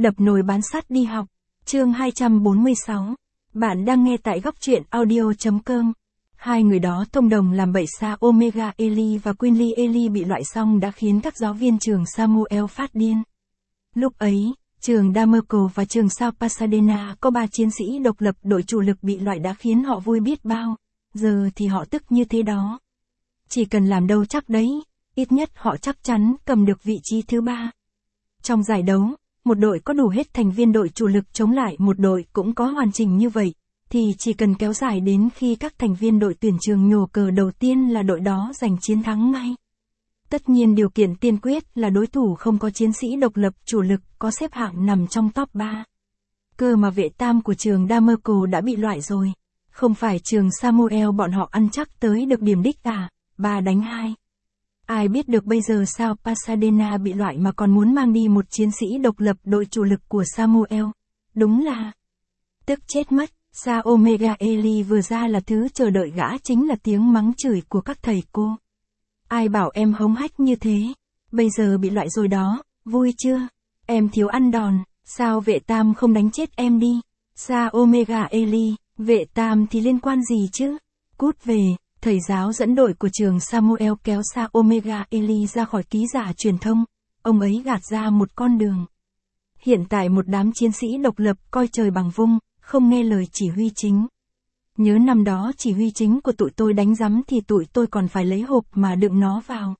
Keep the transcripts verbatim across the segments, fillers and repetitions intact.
Đập nồi bán sắt đi học. Chương hai trăm bốn mươi sáu. Bạn đang nghe tại góc truyện audio.com. Hai người đó thông đồng làm bậy Sa Omega Eli và Quinly Eli bị loại xong đã khiến các giáo viên trường Samuel phát điên. Lúc ấy, trường Damerco và trường South Pasadena có ba chiến sĩ độc lập đội chủ lực bị loại đã khiến họ vui biết bao. Giờ thì họ tức như thế đó. Chỉ cần làm đâu chắc đấy, ít nhất họ chắc chắn cầm được vị trí thứ ba. Trong giải đấu, một đội có đủ hết thành viên đội chủ lực chống lại một đội cũng có hoàn chỉnh như vậy, thì chỉ cần kéo dài đến khi các thành viên đội tuyển trường nhổ cờ đầu tiên là đội đó giành chiến thắng ngay. Tất nhiên điều kiện tiên quyết là đối thủ không có chiến sĩ độc lập chủ lực có xếp hạng nằm trong top ba. Cơ mà vệ tam của trường Damerco đã bị loại rồi. Không phải trường Samuel bọn họ ăn chắc tới được điểm đích à, ba đánh hai. Ai biết được bây giờ sao Pasadena bị loại mà còn muốn mang đi một chiến sĩ độc lập đội chủ lực của Samuel. Đúng là tức chết mất. Sa Omega Eli vừa ra là thứ chờ đợi gã chính là tiếng mắng chửi của các thầy cô. Ai bảo em hống hách như thế? Bây giờ bị loại rồi đó, vui chưa? Em thiếu ăn đòn, sao vệ tam không đánh chết em đi? Sa Omega Eli, vệ tam thì liên quan gì chứ? Cút về. Thầy giáo dẫn đội của trường Samuel kéo Sa Omega Eli ra khỏi ký giả truyền thông, ông ấy gạt ra một con đường. Hiện tại một đám chiến sĩ độc lập coi trời bằng vung, không nghe lời chỉ huy chính. Nhớ năm đó chỉ huy chính của tụi tôi đánh rắm thì tụi tôi còn phải lấy hộp mà đựng nó vào.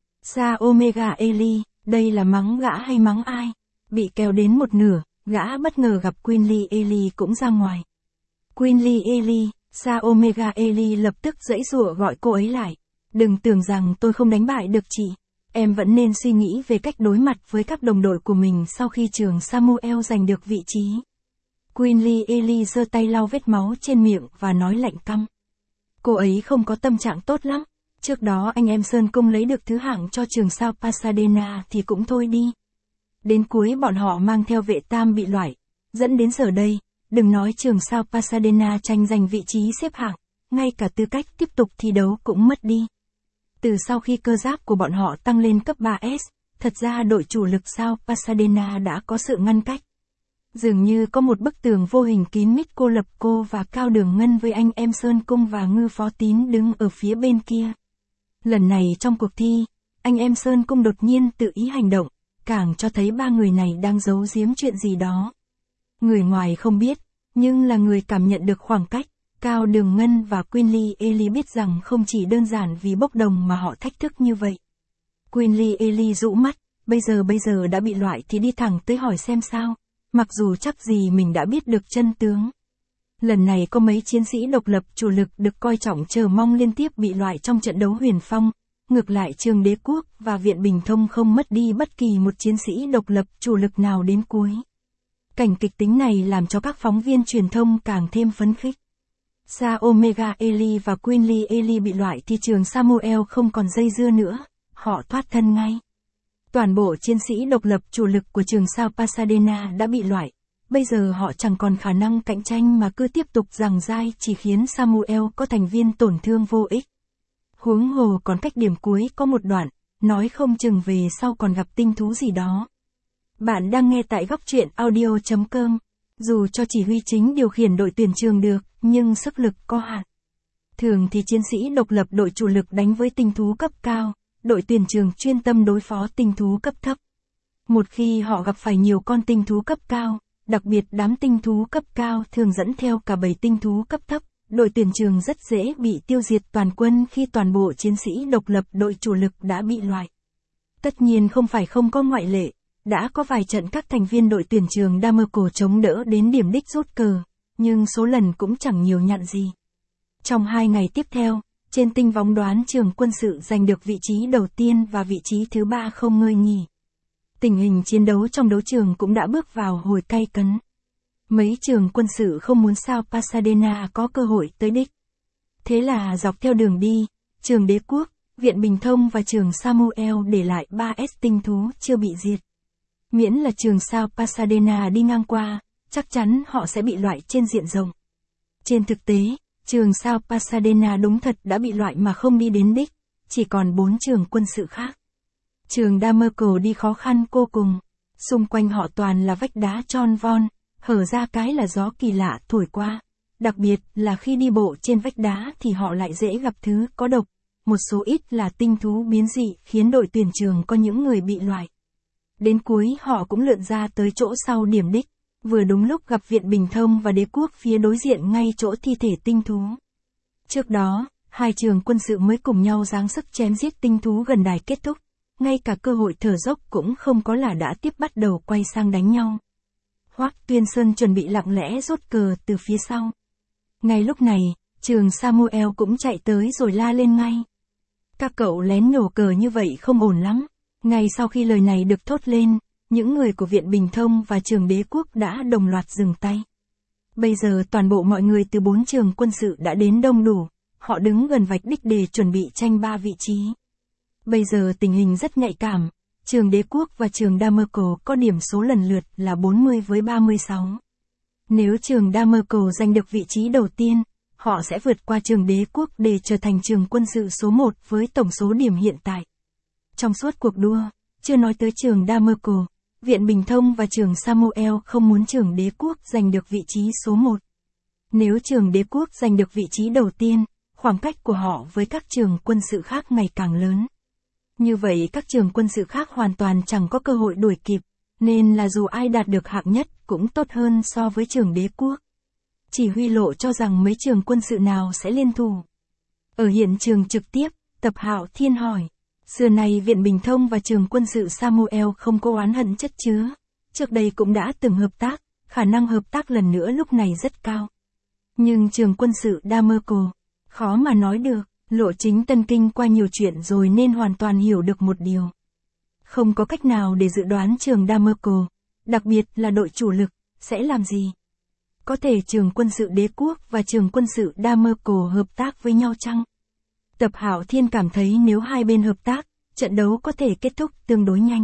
Sa Omega Eli, đây là mắng gã hay mắng ai? Bị kéo đến một nửa, gã bất ngờ gặp Quinly Eli cũng ra ngoài. Quinly Eli, Sa Omega Eli lập tức giãy giụa gọi cô ấy lại. Đừng tưởng rằng tôi không đánh bại được chị. Em vẫn nên suy nghĩ về cách đối mặt với các đồng đội của mình sau khi trường Samuel giành được vị trí. Quinly Eli giơ tay lau vết máu trên miệng và nói lạnh căm. Cô ấy không có tâm trạng tốt lắm. Trước đó anh em Sơn Cung lấy được thứ hạng cho trường South Pasadena thì cũng thôi đi. Đến cuối bọn họ mang theo vệ tam bị loại. Dẫn đến giờ đây, đừng nói trường South Pasadena tranh giành vị trí xếp hạng, ngay cả tư cách tiếp tục thi đấu cũng mất đi. Từ sau khi cơ giáp của bọn họ tăng lên cấp ba S, thật ra đội chủ lực South Pasadena đã có sự ngăn cách. Dường như có một bức tường vô hình kín mít cô lập cô và Cao Đường Ngân với anh em Sơn Cung và Ngư Phó Tín đứng ở phía bên kia. Lần này trong cuộc thi, anh em Sơn Cung đột nhiên tự ý hành động, càng cho thấy ba người này đang giấu giếm chuyện gì đó. Người ngoài không biết, nhưng là người cảm nhận được khoảng cách. Cao Đường Ngân và Quinly Eli biết rằng không chỉ đơn giản vì bốc đồng mà họ thách thức như vậy. Quinly Eli rũ mắt, bây giờ bây giờ đã bị loại thì đi thẳng tới hỏi xem sao, mặc dù chắc gì mình đã biết được chân tướng. Lần này có mấy chiến sĩ độc lập chủ lực được coi trọng chờ mong liên tiếp bị loại trong trận đấu Huyền Phong, ngược lại trường Đế Quốc và Viện Bình Thông không mất đi bất kỳ một chiến sĩ độc lập chủ lực nào đến cuối. Cảnh kịch tính này làm cho các phóng viên truyền thông càng thêm phấn khích. Sa Omega Eli và Quinly Eli bị loại thì trường Samuel không còn dây dưa nữa, họ thoát thân ngay. Toàn bộ chiến sĩ độc lập chủ lực của trường South Pasadena đã bị loại, bây giờ họ chẳng còn khả năng cạnh tranh mà cứ tiếp tục giằng dai chỉ khiến Samuel có thành viên tổn thương vô ích. Huống hồ còn cách điểm cuối có một đoạn, nói không chừng về sau còn gặp tinh thú gì đó. Bạn đang nghe tại góc truyện audio.com. Dù cho chỉ huy chính điều khiển đội tuyển trường được, nhưng sức lực có hạn. Thường thì chiến sĩ độc lập đội chủ lực đánh với tinh thú cấp cao, đội tuyển trường chuyên tâm đối phó tinh thú cấp thấp. Một khi họ gặp phải nhiều con tinh thú cấp cao, đặc biệt đám tinh thú cấp cao thường dẫn theo cả bầy tinh thú cấp thấp, đội tuyển trường rất dễ bị tiêu diệt toàn quân khi toàn bộ chiến sĩ độc lập đội chủ lực đã bị loại. Tất nhiên không phải không có ngoại lệ. Đã có vài trận các thành viên đội tuyển trường Damerco chống đỡ đến điểm đích rút cờ, nhưng số lần cũng chẳng nhiều nhặn gì. Trong hai ngày tiếp theo, trên tinh vóng đoán trường quân sự giành được vị trí đầu tiên và vị trí thứ ba không ngơi nghỉ. Tình hình chiến đấu trong đấu trường cũng đã bước vào hồi cay cấn. Mấy trường quân sự không muốn sao Pasadena có cơ hội tới đích. Thế là dọc theo đường đi, trường Đế Quốc, Viện Bình Thông và trường Samuel để lại ba S tinh thú chưa bị diệt. Miễn là trường South Pasadena đi ngang qua, chắc chắn họ sẽ bị loại trên diện rộng. Trên thực tế, trường South Pasadena đúng thật đã bị loại mà không đi đến đích, chỉ còn bốn trường quân sự khác. Trường Damerco đi khó khăn vô cùng. Xung quanh họ toàn là vách đá tròn von, hở ra cái là gió kỳ lạ thổi qua. Đặc biệt là khi đi bộ trên vách đá thì họ lại dễ gặp thứ có độc. Một số ít là tinh thú biến dị khiến đội tuyển trường có những người bị loại. Đến cuối họ cũng lượn ra tới chỗ sau điểm đích, vừa đúng lúc gặp Viện Bình Thông và Đế Quốc phía đối diện ngay chỗ thi thể tinh thú. Trước đó, hai trường quân sự mới cùng nhau giáng sức chém giết tinh thú gần đài kết thúc, ngay cả cơ hội thở dốc cũng không có là đã tiếp bắt đầu quay sang đánh nhau. Hoắc Tuyên Sơn chuẩn bị lặng lẽ rút cờ từ phía sau. Ngay lúc này, trường Samuel cũng chạy tới rồi la lên ngay. Các cậu lén nổ cờ như vậy không ổn lắm. Ngay sau khi lời này được thốt lên, những người của Viện Bình Thông và trường Đế Quốc đã đồng loạt dừng tay. Bây giờ toàn bộ mọi người từ bốn trường quân sự đã đến đông đủ, họ đứng gần vạch đích để chuẩn bị tranh ba vị trí. Bây giờ tình hình rất nhạy cảm, trường Đế Quốc và trường Damerco có điểm số lần lượt là bốn mươi với ba mươi sáu. Nếu trường Damerco giành được vị trí đầu tiên, họ sẽ vượt qua trường Đế Quốc để trở thành trường quân sự số một với tổng số điểm hiện tại. Trong suốt cuộc đua, chưa nói tới trường Damerco, Viện Bình Thông và trường Samuel không muốn trường Đế Quốc giành được vị trí số một. Nếu trường Đế Quốc giành được vị trí đầu tiên, khoảng cách của họ với các trường quân sự khác ngày càng lớn. Như vậy các trường quân sự khác hoàn toàn chẳng có cơ hội đuổi kịp, nên là dù ai đạt được hạng nhất cũng tốt hơn so với trường Đế Quốc. Chỉ huy Lộ cho rằng mấy trường quân sự nào sẽ liên thủ. Ở hiện trường trực tiếp, Tập Hạo Thiên hỏi. Xưa này Viện Bình Thông và trường quân sự Samuel không có oán hận chất chứa. Trước đây cũng đã từng hợp tác, khả năng hợp tác lần nữa lúc này rất cao. Nhưng trường quân sự Damerco, khó mà nói được, Lộ chính Tân Kinh qua nhiều chuyện rồi nên hoàn toàn hiểu được một điều. Không có cách nào để dự đoán trường Damerco, đặc biệt là đội chủ lực, sẽ làm gì. Có thể trường quân sự Đế Quốc và trường quân sự Damerco hợp tác với nhau chăng? Tập Hạo Thiên cảm thấy nếu hai bên hợp tác, trận đấu có thể kết thúc tương đối nhanh.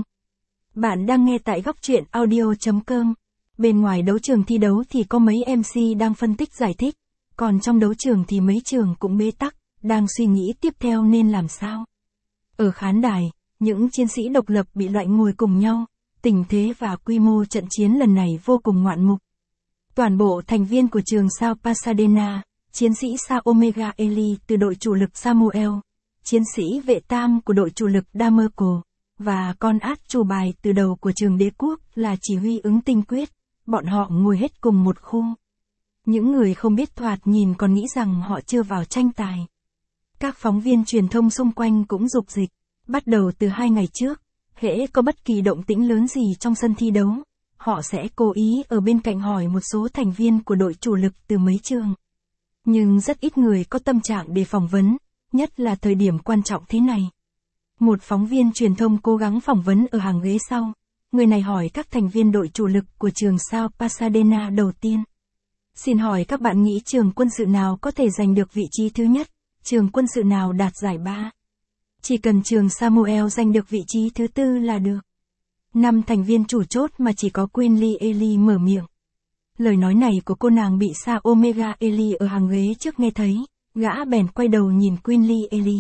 Bạn đang nghe tại góc truyện audio chấm com. Bên ngoài đấu trường thi đấu thì có mấy em xê đang phân tích giải thích, còn trong đấu trường thì mấy trường cũng bế tắc, đang suy nghĩ tiếp theo nên làm sao. Ở khán đài, những chiến sĩ độc lập bị loại ngồi cùng nhau, tình thế và quy mô trận chiến lần này vô cùng ngoạn mục. Toàn bộ thành viên của trường sao Pasadena, chiến sĩ sao Omega Eli từ đội chủ lực Samuel, chiến sĩ vệ tam của đội chủ lực Damerco, và con át chủ bài từ đầu của trường Đế Quốc là chỉ huy ứng tinh quyết, bọn họ ngồi hết cùng một khu. Những người không biết thoạt nhìn còn nghĩ rằng họ chưa vào tranh tài. Các phóng viên truyền thông xung quanh cũng rục dịch, bắt đầu từ hai ngày trước, hễ có bất kỳ động tĩnh lớn gì trong sân thi đấu, họ sẽ cố ý ở bên cạnh hỏi một số thành viên của đội chủ lực từ mấy trường. Nhưng rất ít người có tâm trạng để phỏng vấn, nhất là thời điểm quan trọng thế này. Một phóng viên truyền thông cố gắng phỏng vấn ở hàng ghế sau, người này hỏi các thành viên đội chủ lực của trường sao Pasadena đầu tiên. Xin hỏi các bạn nghĩ trường quân sự nào có thể giành được vị trí thứ nhất, trường quân sự nào đạt giải ba? Chỉ cần trường Samuel giành được vị trí thứ tư là được. Năm thành viên chủ chốt mà chỉ có Quinly Eli mở miệng. Lời nói này của cô nàng bị sao Omega Eli ở hàng ghế trước nghe thấy, gã bèn quay đầu nhìn Quinly Eli.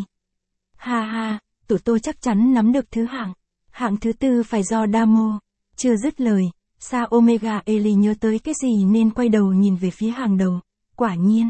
Ha ha, tụi tôi chắc chắn nắm được thứ hạng. Hạng thứ tư phải do Damo. Chưa dứt lời, sao Omega Eli nhớ tới cái gì nên quay đầu nhìn về phía hàng đầu. Quả nhiên.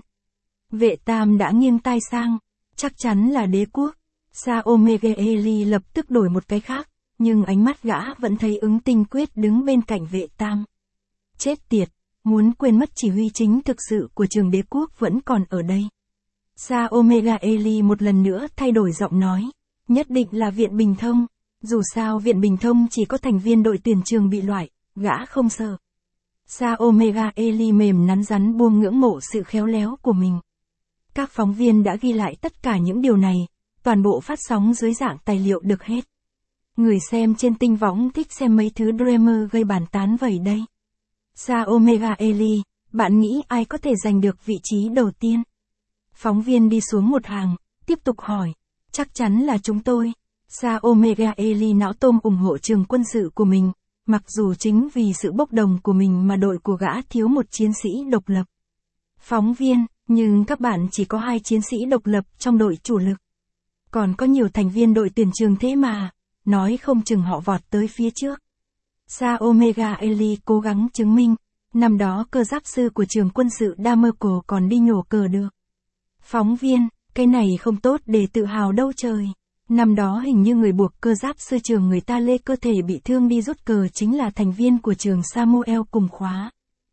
Vệ tam đã nghiêng tai sang. Chắc chắn là Đế Quốc. Sao Omega Eli lập tức đổi một cái khác, nhưng ánh mắt gã vẫn thấy ứng tinh quyết đứng bên cạnh vệ tam. Chết tiệt, muốn quên mất chỉ huy chính thực sự của trường Đế Quốc vẫn còn ở đây. Sao Omega Eli một lần nữa thay đổi giọng nói. Nhất định là Viện Bình Thông. Dù sao Viện Bình Thông chỉ có thành viên đội tuyển trường bị loại, gã không sợ. Sao Omega Eli mềm nắn rắn buông ngưỡng mộ sự khéo léo của mình. Các phóng viên đã ghi lại tất cả những điều này, toàn bộ phát sóng dưới dạng tài liệu được hết. Người xem trên tinh võng thích xem mấy thứ Dreamer gây bàn tán vậy đây. Sao Omega Eli, bạn nghĩ ai có thể giành được vị trí đầu tiên? Phóng viên đi xuống một hàng, tiếp tục hỏi. Chắc chắn là chúng tôi. Sao Omega Eli não tôm ủng hộ trường quân sự của mình, mặc dù chính vì sự bốc đồng của mình mà đội của gã thiếu một chiến sĩ độc lập. Phóng viên, nhưng các bạn chỉ có hai chiến sĩ độc lập trong đội chủ lực. Còn có nhiều thành viên đội tuyển trường thế mà, nói không chừng họ vọt tới phía trước. Sa Omega Eli cố gắng chứng minh, năm đó cơ giáp sư của trường quân sự Damerco còn đi nhổ cờ được. Phóng viên, cái này không tốt để tự hào đâu trời. Năm đó hình như người buộc cơ giáp sư trường người ta lê cơ thể bị thương đi rút cờ chính là thành viên của trường Samuel cùng khóa.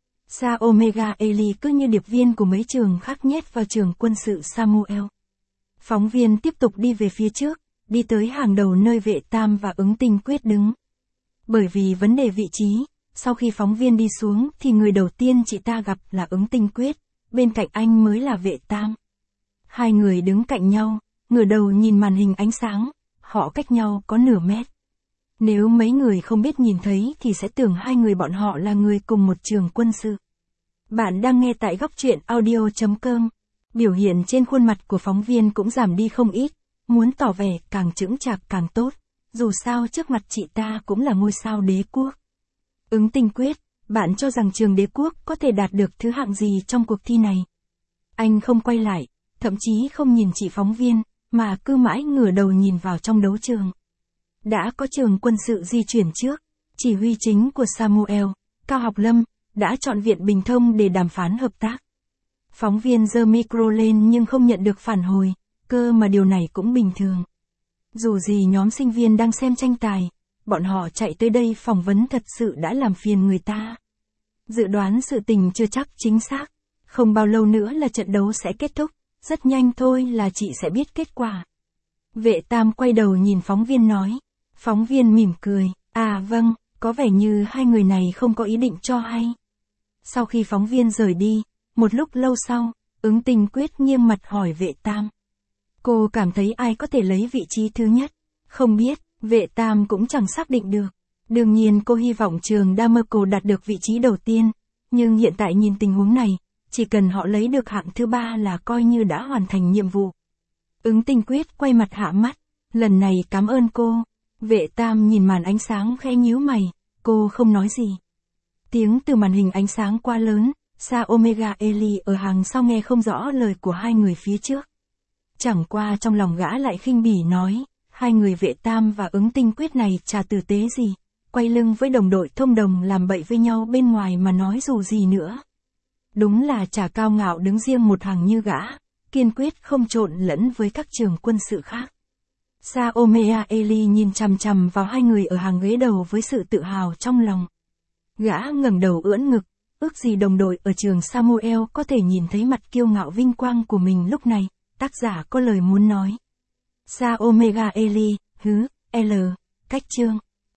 Sa Omega Eli cứ như điệp viên của mấy trường khác nhét vào trường quân sự Samuel. Phóng viên tiếp tục đi về phía trước, đi tới hàng đầu nơi Vệ Tam và Ứng Tinh Quyết đứng. Bởi vì vấn đề vị trí, sau khi phóng viên đi xuống thì người đầu tiên chị ta gặp là Ứng Tinh Quyết, bên cạnh anh mới là Vệ Tam. Hai người đứng cạnh nhau, ngửa đầu nhìn màn hình ánh sáng, họ cách nhau có nửa mét. Nếu mấy người không biết nhìn thấy thì sẽ tưởng hai người bọn họ là người cùng một trường quân sự. Bạn đang nghe tại góc truyện audio chấm com. Biểu hiện trên khuôn mặt của phóng viên cũng giảm đi không ít, muốn tỏ vẻ càng chững chạc càng tốt, dù sao trước mặt chị ta cũng là ngôi sao đế quốc. Ứng Tinh Quyết, bạn cho rằng trường đế quốc có thể đạt được thứ hạng gì trong cuộc thi này? Anh không quay lại, thậm chí không nhìn chị phóng viên, mà cứ mãi ngửa đầu nhìn vào trong đấu trường. Đã có trường quân sự di chuyển trước, chỉ huy chính của Samuel, Cao Học Lâm, đã chọn Viện Bình Thông để đàm phán hợp tác. Phóng viên giơ micro lên nhưng không nhận được phản hồi, cơ mà điều này cũng bình thường. Dù gì nhóm sinh viên đang xem tranh tài, bọn họ chạy tới đây phỏng vấn thật sự đã làm phiền người ta. Dự đoán sự tình chưa chắc chính xác, không bao lâu nữa là trận đấu sẽ kết thúc, rất nhanh thôi là chị sẽ biết kết quả. Vệ Tam quay đầu nhìn phóng viên nói, phóng viên mỉm cười, à vâng, có vẻ như hai người này không có ý định cho hay. Sau khi phóng viên rời đi, một lúc lâu sau, Ứng Tinh Quyết nghiêm mặt hỏi Vệ Tam. Cô cảm thấy ai có thể lấy vị trí thứ nhất? Không biết, Vệ Tam cũng chẳng xác định được. Đương nhiên cô hy vọng trường Damerco đạt được vị trí đầu tiên, nhưng hiện tại nhìn tình huống này, chỉ cần họ lấy được hạng thứ ba là coi như đã hoàn thành nhiệm vụ. Ứng Tinh Quyết quay mặt hạ mắt, lần này cảm ơn cô. Vệ Tam nhìn màn ánh sáng khẽ nhíu mày, cô không nói gì. Tiếng từ màn hình ánh sáng quá lớn, Sa Omega Eli ở hàng sau nghe không rõ lời của hai người phía trước. Chẳng qua trong lòng gã lại khinh bỉ nói, hai người Vệ Tam và Ứng Tinh Quyết này chả tử tế gì, quay lưng với đồng đội thông đồng làm bậy với nhau bên ngoài mà nói dù gì nữa. Đúng là chả cao ngạo đứng riêng một hàng như gã, kiên quyết không trộn lẫn với các trường quân sự khác. Sa Omega Eli nhìn chằm chằm vào hai người ở hàng ghế đầu với sự tự hào trong lòng. Gã ngẩng đầu ưỡn ngực, ước gì đồng đội ở trường Samuel có thể nhìn thấy mặt kiêu ngạo vinh quang của mình lúc này, tác giả có lời muốn nói. Sa Omega Eli, hứ, L, cách chương.